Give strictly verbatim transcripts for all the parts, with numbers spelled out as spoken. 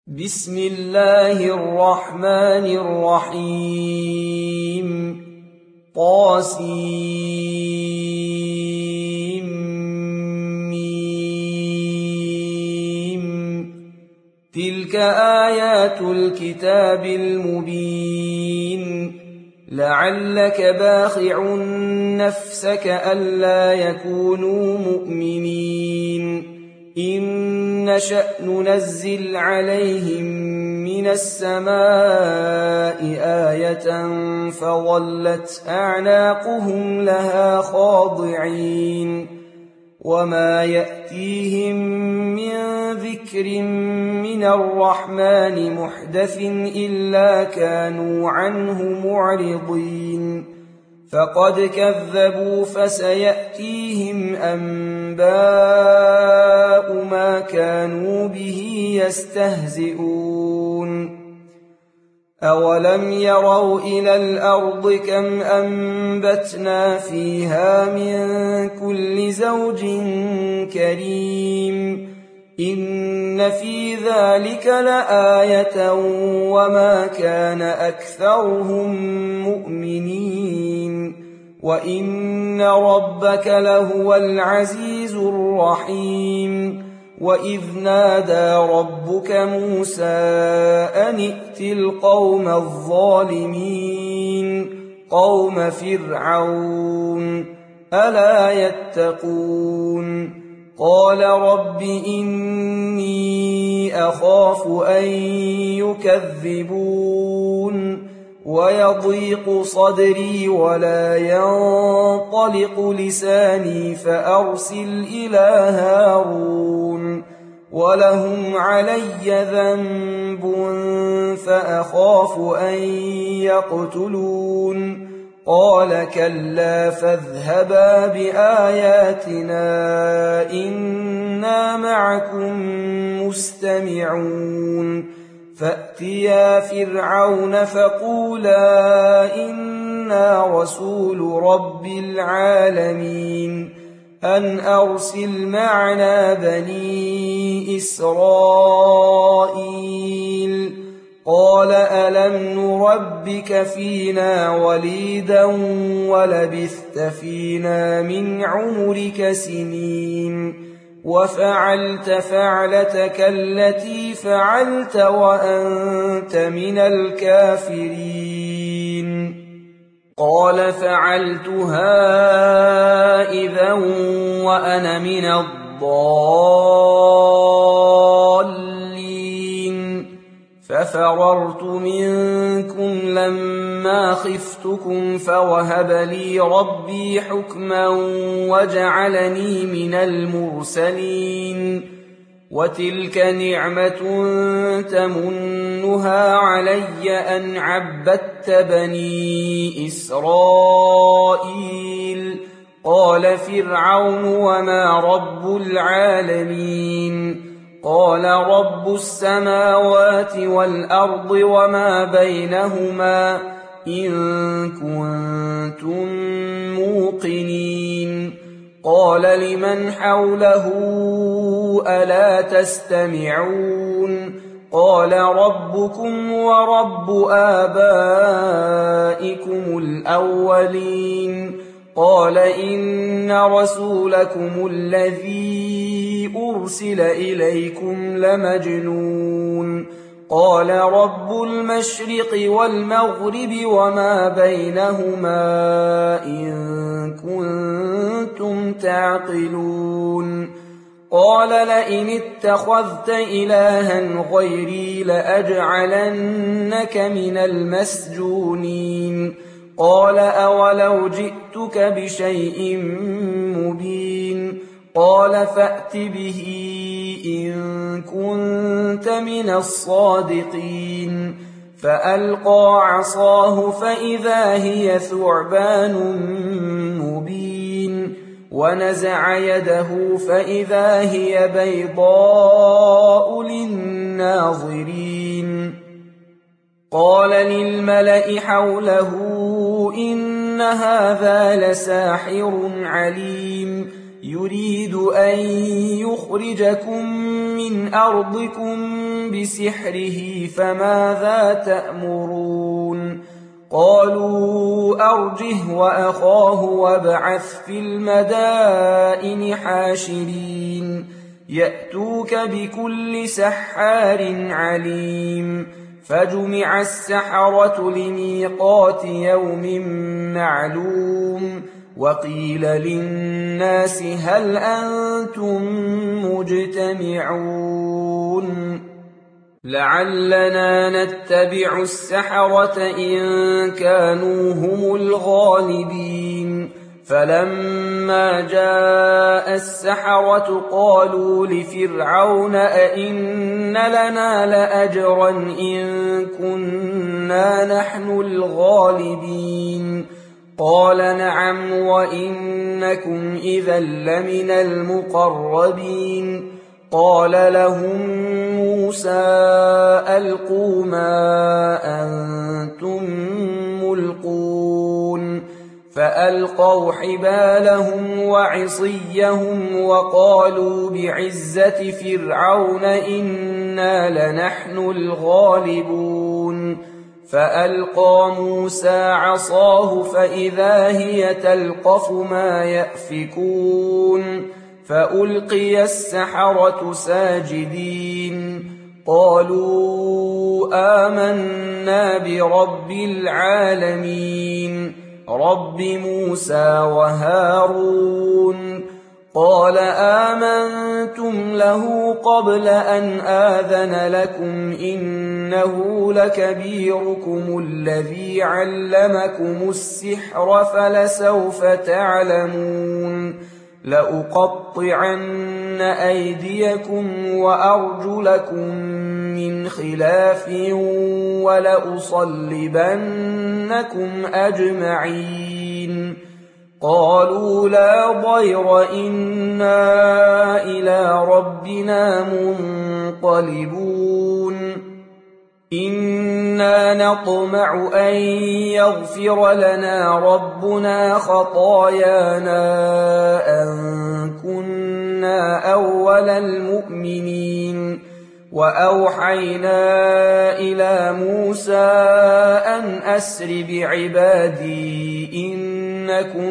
بسم الله الرحمن الرحيم طاسيم ميم تلك آيات الكتاب المبين لعلك باخع نفسك ألا يكونوا مؤمنين إن نشأ ننزل عليهم من السماء آية فظلت أعناقهم لها خاضعين وما يأتيهم من ذكر من الرحمن محدث إلا كانوا عنه معرضين فقد كذبوا فسيأتيهم أنباء ما كانوا به يستهزئون أولم يروا إلى الأرض كم أنبتنا فيها من كل زوج كريم إن في ذلك لآية وما كان أكثرهم مؤمنين وإن ربك لهو العزيز الرحيم وإذ نادى ربك موسى أن ائت القوم الظالمين قوم فرعون ألا يتقون قال رب إني أخاف أن يكذبون ويضيق صدري ولا ينطلق لساني فأرسل إلى هارون ولهم علي ذنب فأخاف أن يقتلون قال كلا فاذهبا بآياتنا إنا معكم مستمعون فأتيا فرعون فقولا إنا رسول رب العالمين أن أرسل معنا بني إسرائيل قال ألم نربك فينا وليدا ولبثت فينا من عمرك سنين وفعلت فعلتك التي فعلت وأنت من الكافرين قال فعلتها إذا وأنا من الضالين ففررت منكم لما خفتكم فوهب لي ربي حكما وجعلني من المرسلين وتلك نعمة تمنها علي أن عبدت بني إسرائيل قال فرعون وما رب العالمين قال رب السماوات والأرض وما بينهما إن كنتم موقنين قال لمن حوله ألا تستمعون قال ربكم ورب آبائكم الأولين قال إن رسولكم الذي أرسل إليكم لمجنون قال رب المشرق والمغرب وما بينهما إن كنتم تعقلون قال لئن اتخذت إلها غيري لأجعلنك من المسجونين قال أولو جئتك بشيء مبين قال فأت به إن كنت من الصادقين فألقى عصاه فإذا هي ثعبان مبين ونزع يده فإذا هي بيضاء للناظرين قال للملأ حوله إن هذا لساحر عليم يريد أن يخرجكم من أرضكم بسحره فماذا تأمرون قالوا أرجه وأخاه وابعث في المدائن حاشرين يأتوك بكل سحار عليم فجمع السحرة لميقات يوم معلوم وقيل للناس هل أنتم مجتمعون لعلنا نتبع السحرة إن كانوا هم الغالبين فلما جاء السحرة قالوا لفرعون أئن لنا لأجرا إن كنا نحن الغالبين قال نعم وإنكم إذا لمن المقربين قال لهم موسى ألقوا ما أنتم ملقون فألقوا حبالهم وعصيهم وقالوا بعزة فرعون إنا لنحن الغالبون فألقى موسى عصاه فإذا هي تلقف ما يأفكون فألقي السحرة ساجدين قالوا آمنا برب العالمين رب موسى وهارون قال آمنتم له قبل أن آذن لكم إنه لكبيركم الذي علمكم السحر فلسوف تعلمون لأقطعن أيديكم وأرجلكم من خلاف ولأصلبنكم أجمعين قالوا لا ضير إنا إلى ربنا منقلبون إنا نطمع أن يغفر لنا ربنا خطايانا أن كنا أول المؤمنين وأوحينا إلى موسى أن أسر بعبادي إنكم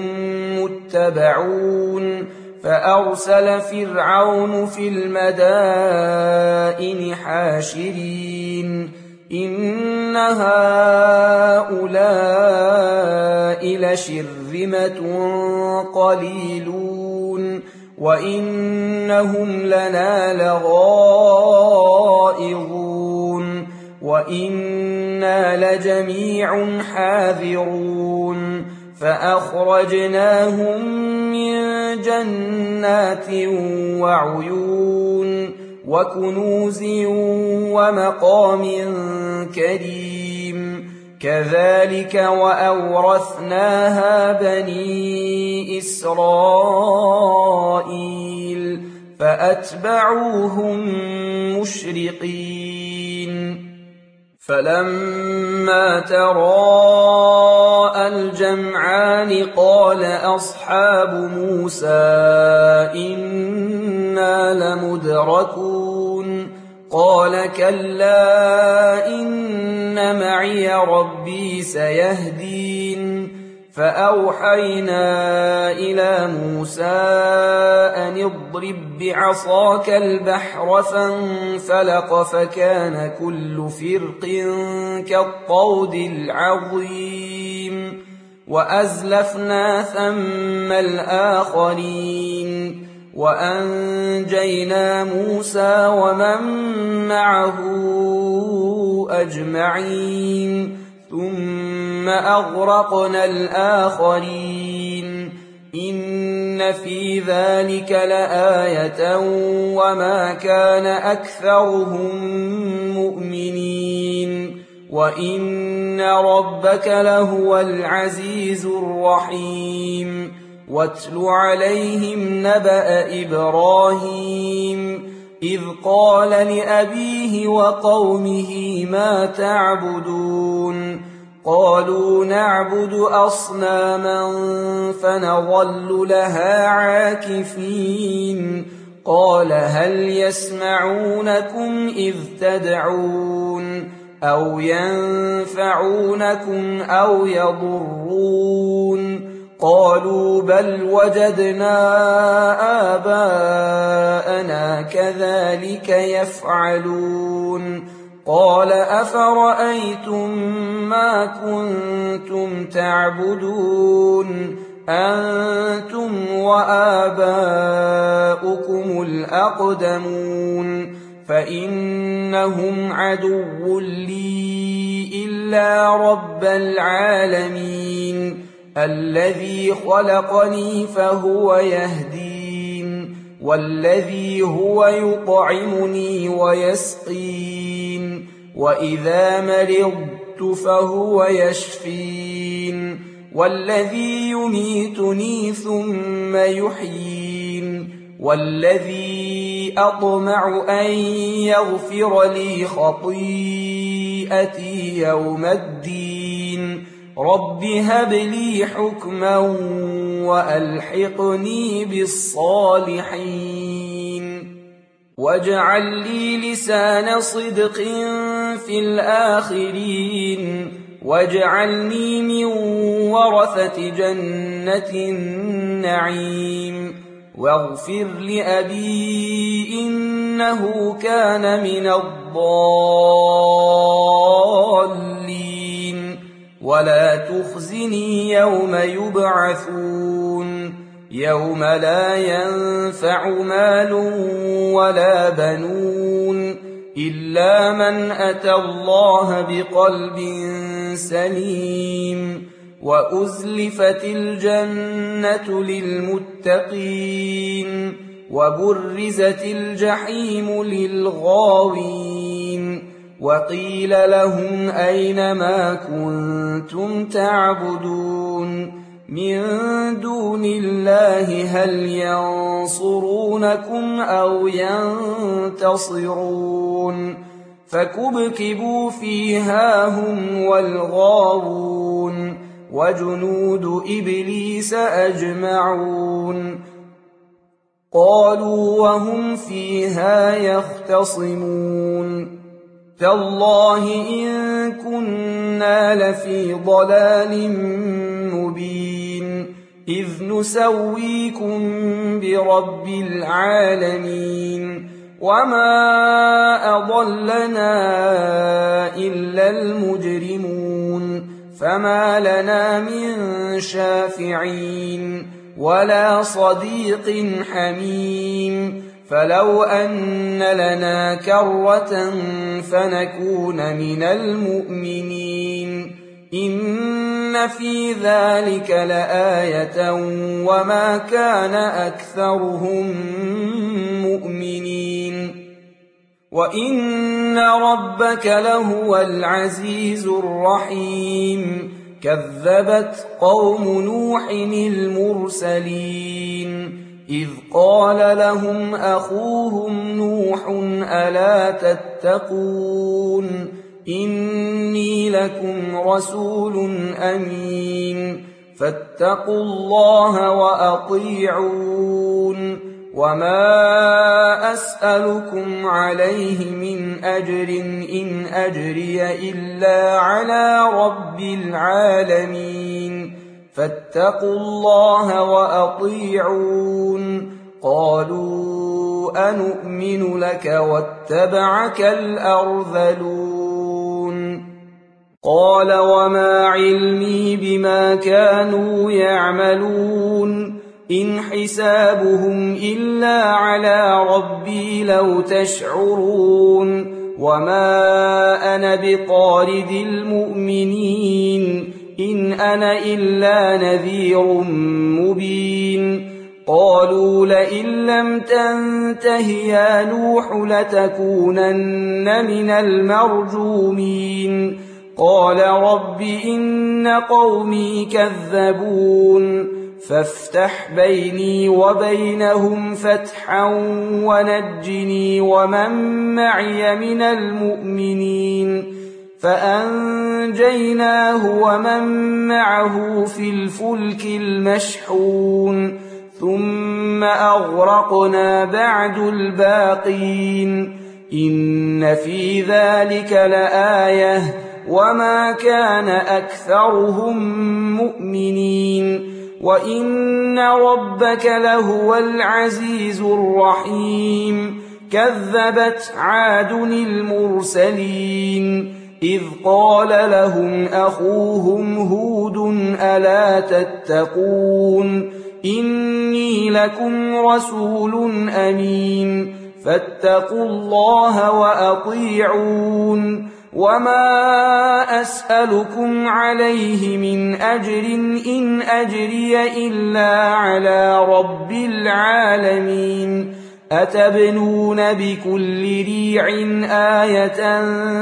متبعون فأرسل فرعون في المدائن حاشرين إن هؤلاء لشرذمة قليلون وإنهم لنا لغائظون وإنا لجميع حاذرون فأخرجناهم من جنات وعيون وكنوز ومقام كريم كذلك وأورثناها بني إسرائيل فأتبعوهم مشرقين فلما تراءى الجمعان قال أصحاب موسى إنا لمدركون قال كلا إن معي ربي سيهدين فأوحينا إلى موسى أن اضرب بعصاك البحر فانفلق فكان كل فرق كالطود العظيم وأزلفنا ثم الآخرين وأنجينا موسى ومن معه أجمعين ثم أغرقنا الآخرين إن في ذلك لآية وما كان أكثرهم مؤمنين وإن ربك لهو العزيز الرحيم واتل عليهم نبأ إبراهيم إذ قال لأبيه وقومه ما تعبدون قالوا نعبد أصناما فنظل لها عاكفين قال هل يسمعونكم إذ تدعون أو ينفعونكم أو يضرون قالوا بل وجدنا آباءنا كذلك يفعلون قال أفرأيتم ما كنتم تعبدون أنتم وآباؤكم الأقدمون فإنهم عدو لي إلا رب العالمين الذي خلقني فهو يهدين والذي هو يطعمني ويسقين وإذا مرضت فهو يشفين والذي يميتني ثم يحيين والذي أطمع أن يغفر لي خطيئتي يوم الدين رب هب لي حكما وألحقني بالصالحين واجعل لي لسان صدق في الآخرين واجعلني من ورثة جنة النعيم واغفر لأبي إنه كان من الضالين ولا تخزني يوم يبعثون يوم لا ينفع مال ولا بنون إلا من أتى الله بقلب سليم وأزلفت الجنة للمتقين وبرزت الجحيم للغاوين وقيل لهم أين ما كنتم تعبدون من دون الله هل ينصرونكم أو ينتصرون فكبكبوا فيها هم والغاوون وجنود إبليس أجمعون قالوا وهم فيها يختصمون تالله إن كنا لفي ضلال مبين إذ نسويكم برب العالمين وما أضلنا إلا المجرمون فما لنا من شافعين ولا صديق حميم فلو أن لنا كرة فنكون من المؤمنين إن في ذلك لآية وما كان أكثرهم مؤمنين وإن ربك لهو العزيز الرحيم كذبت قوم نوح المرسلين إذ قال لهم أخوهم نوح ألا تتقون إني لكم رسول أمين فاتقوا الله وأطيعون وما أسألكم عليه من أجر إن أجري إلا على رب العالمين فاتقوا الله وأطيعون قالوا أنؤمن لك واتبعك الأرذلون قال وما علمي بما كانوا يعملون إن حسابهم إلا على ربي لو تشعرون وما أنا بطارد المؤمنين إن أنا إلا نذير مبين قالوا لئن لم تنته يا نوح لتكونن من المرجومين قال رب إن قومي كذبون فافتح بيني وبينهم فتحا ونجني ومن معي من المؤمنين فأنجيناه فأنجيناه ومن معه في الفلك المشحون ثم أغرقنا بعد الباقين إن في ذلك لآية وما كان أكثرهم مؤمنين وإن ربك لهو العزيز الرحيم كذبت عاد المرسلين إذ قال لهم أخوهم هود ألا تتقون إني لكم رسول أمين فاتقوا الله وأطيعون وما أسألكم عليه من أجر إن أجري إلا على رب العالمين أتبنون بكل ريع آية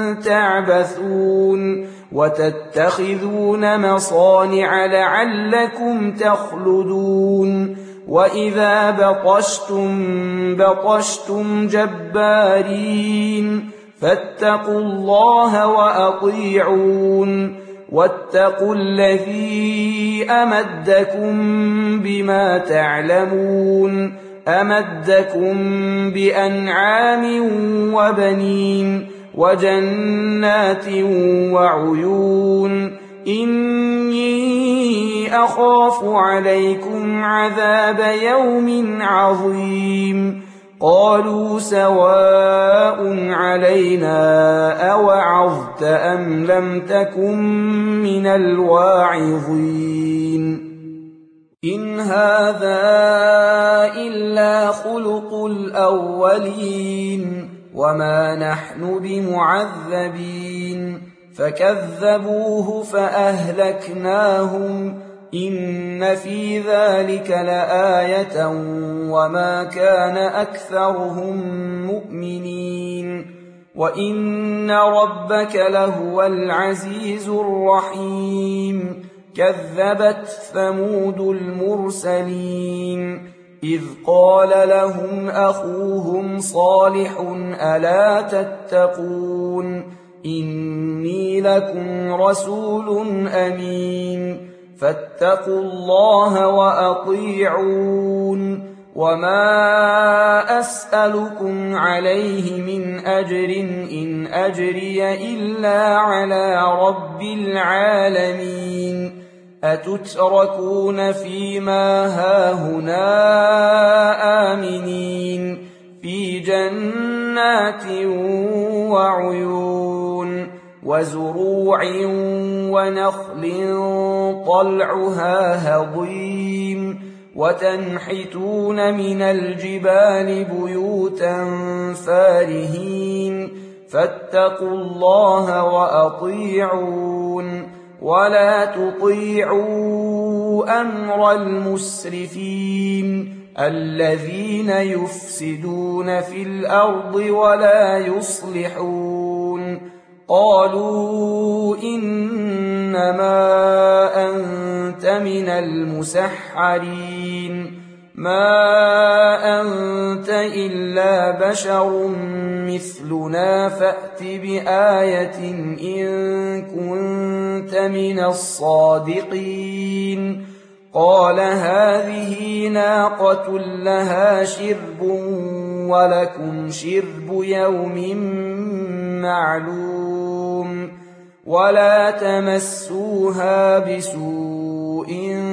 تعبثون وتتخذون مصانع لعلكم تخلدون وإذا بطشتم بطشتم جبارين فاتقوا الله وأطيعون واتقوا الذي أمدكم بما تعلمون أمدكم بأنعام وبنين وجنات وعيون إني أخاف عليكم عذاب يوم عظيم قالوا سواء علينا أوعظت أم لم تكن من الواعظين إن هذا إلا خلق الأولين وما نحن بمعذبين فكذبوه فأهلكناهم إن في ذلك لآية وما كان أكثرهم مؤمنين وإن ربك لهو العزيز الرحيم كذبت ثمود المرسلين إذ قال لهم أخوهم صالح ألا تتقون إني لكم رسول أمين فاتقوا الله وأطيعون وما أسألكم عليه من أجر إن أجري إلا على رب العالمين أتتركون فيما هاهنا آمنين في جنات وعيون وزروع ونخل طلعها هضيم وتنحتون من الجبال بيوتا فارهين فاتقوا الله وأطيعون ولا تطيعوا أمر المسرفين الذين يفسدون في الأرض ولا يصلحون قالوا إنما أنت من المسحرين ما أنت إلا بشر مثلنا فأت بآية إن كنت من الصادقين قال هذه ناقة لها شرب ولكم شرب يوم معلوم ولا تمسوها بسوء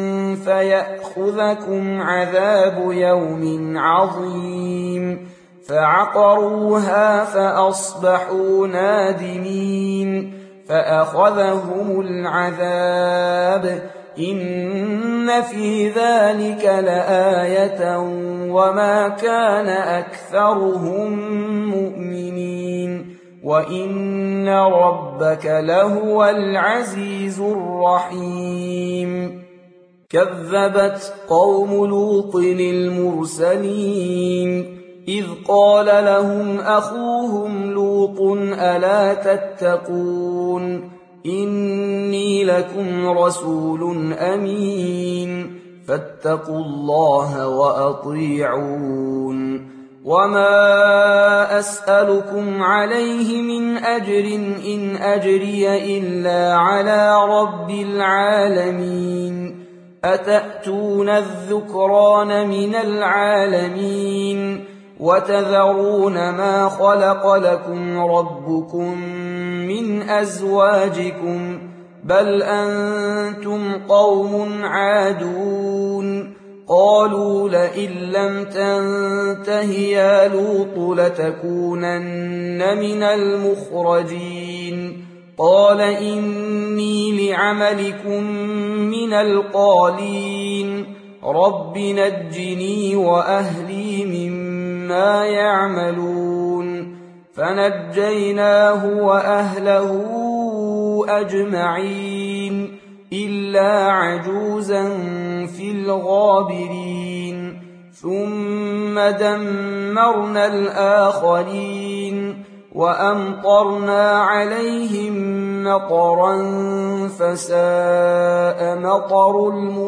فيأخذكم عذاب يوم عظيم فعقروها فأصبحوا نادمين فأخذهم العذاب إن في ذلك لآية وما كان أكثرهم مؤمنين وإن ربك لهو العزيز الرحيم كذبت قوم لوط المرسلين إذ قال لهم أخوهم لوط ألا تتقون إني لكم رسول أمين فاتقوا الله وأطيعون وما أسألكم عليه من أجر إن أجري إلا على رب العالمين أتأتون الذكران من العالمين وتذرون ما خلق لكم ربكم من أزواجكم بل أنتم قوم عادون قالوا لئن لم تنته يا لوط لتكونن من المخرجين قال إني لعملكم من القالين رب نجني وأهلي مما يعملون فنجيناه وأهله أجمعين إلا عجوزا في الغابرين ثم دمرنا الآخرين وأمطرنا عليهم مطرا فساء مطر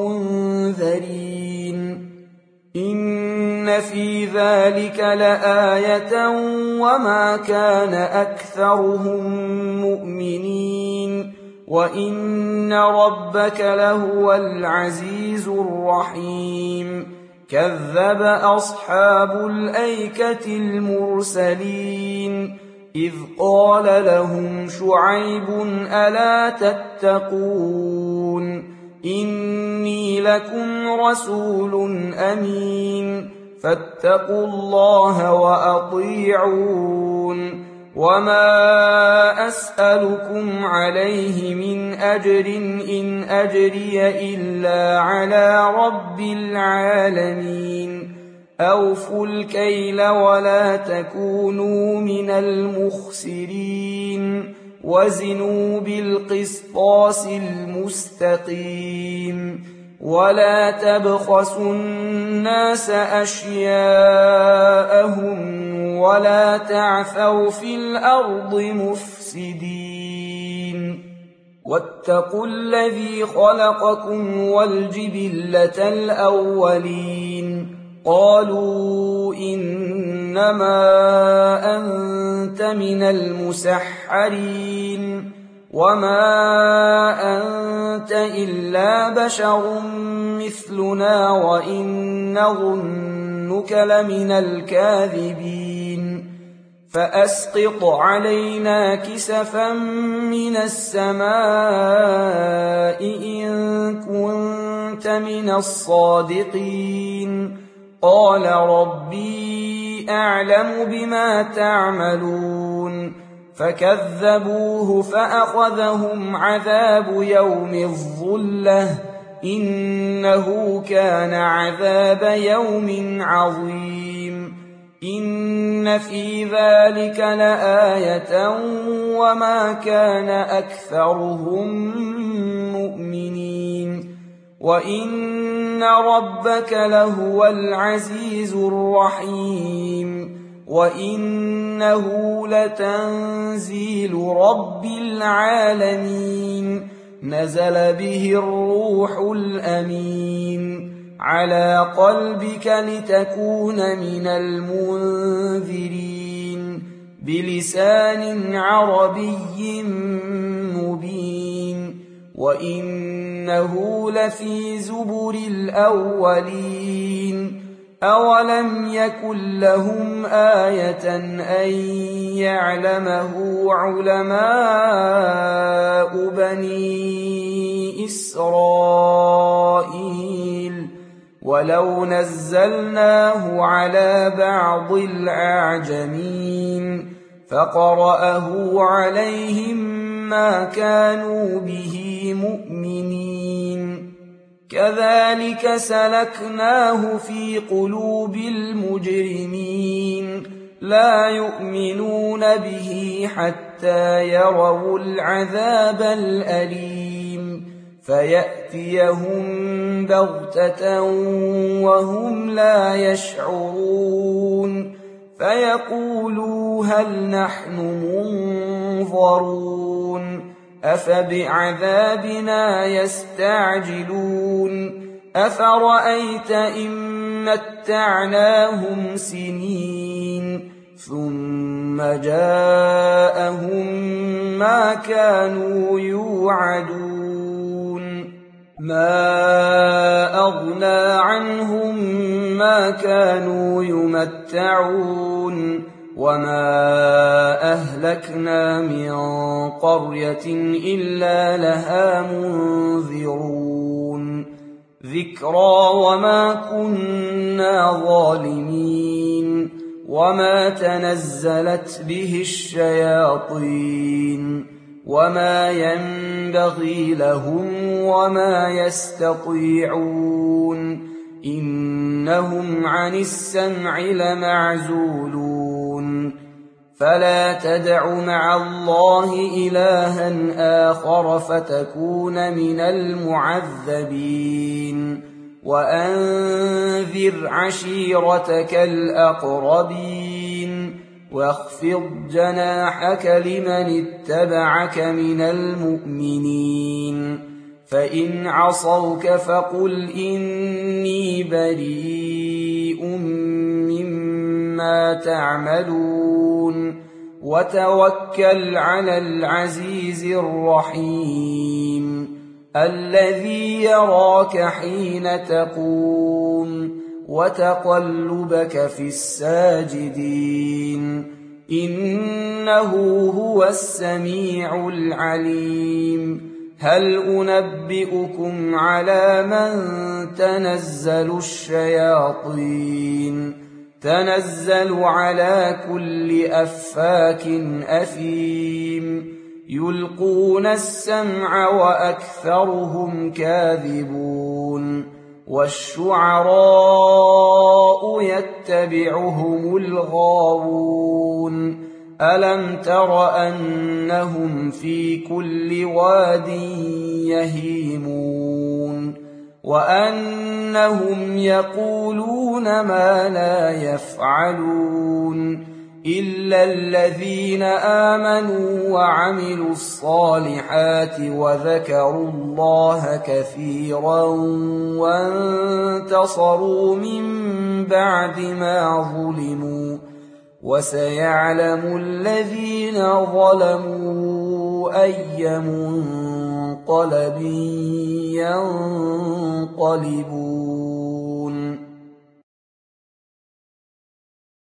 المنذرين إن في ذلك لآية وما كان أكثرهم مؤمنين وإن ربك لهو العزيز الرحيم كذب أصحاب الأيكة المرسلين إذ قال لهم شعيب ألا تتقون إني لكم رسول أمين فاتقوا الله وأطيعون وما أسألكم عليه من أجر إن أجري إلا على رب العالمين أوفوا الكيل ولا تكونوا من المخسرين وزنوا بالقسطاس المستقيم ولا تبخسوا الناس أشياءهم ولا تعثوا في الأرض مفسدين واتقوا الذي خلقكم والجبلة الأولين قالوا إنما أنت من المسحرين وما أنت إلا بشر مثلنا وإن نظنك لمن الكاذبين فأسقط علينا كسفا من السماء إن كنت من الصادقين قال ربي أعلم بما تعملون فكذبوه فأخذهم عذاب يوم الظلة إنه كان عذاب يوم عظيم إن في ذلك لآية وما كان أكثرهم مؤمنين وإن ربك لهو العزيز الرحيم وإنه لتنزيل رب العالمين نزل به الروح الأمين على قلبك لتكون من المنذرين بلسان عربي مبين وإنه لفي زبر الأولين أولم يكن لهم آية أن يعلمه علماء بني إسرائيل ولو نزلناه على بعض الأعجمين فقرأه عليهم ما كانوا به مؤمنين كذلك سلكناه في قلوب المجرمين لا يؤمنون به حتى يروا العذاب الأليم فيأتيهم بغتة وهم لا يشعرون فيقولوا هل نحن منظرون أفبعذابنا يستعجلون أفرأيت إن متعناهم سنين ثم جاءهم ما كانوا يوعدون ما أغنى عنهم ما كانوا يمتعون وما أهلكنا من قرية إلا لها منذرون ذكرى وما كنا ظالمين وما تنزلت به الشياطين وما ينبغي لهم وما يستطيعون إنهم عن السمع لمعزولون فلا تدع مع الله إلها آخر فتكون من المعذبين وأنذر عشيرتك الأقربين واخفض جناحك لمن اتبعك من المؤمنين فإن عصوك فقل إني بريء مما تعملون وتوكل على العزيز الرحيم الذي يراك حين تقوم وتقلبك في الساجدين إنه هو السميع العليم هل أنبئكم على من تنزل الشياطين تنزل على كل أفاك أثيم يلقون السمع وأكثرهم كاذبون والشعراء يتبعهم الغاوون ألم تر أنهم في كل واد يهيمون وأنهم يقولون ما لا يفعلون إلا الذين آمنوا وعملوا الصالحات وذكروا الله كثيرا وانتصروا من بعد ما ظلموا وسيعلم الذين ظلموا أي منقلب ينقلبون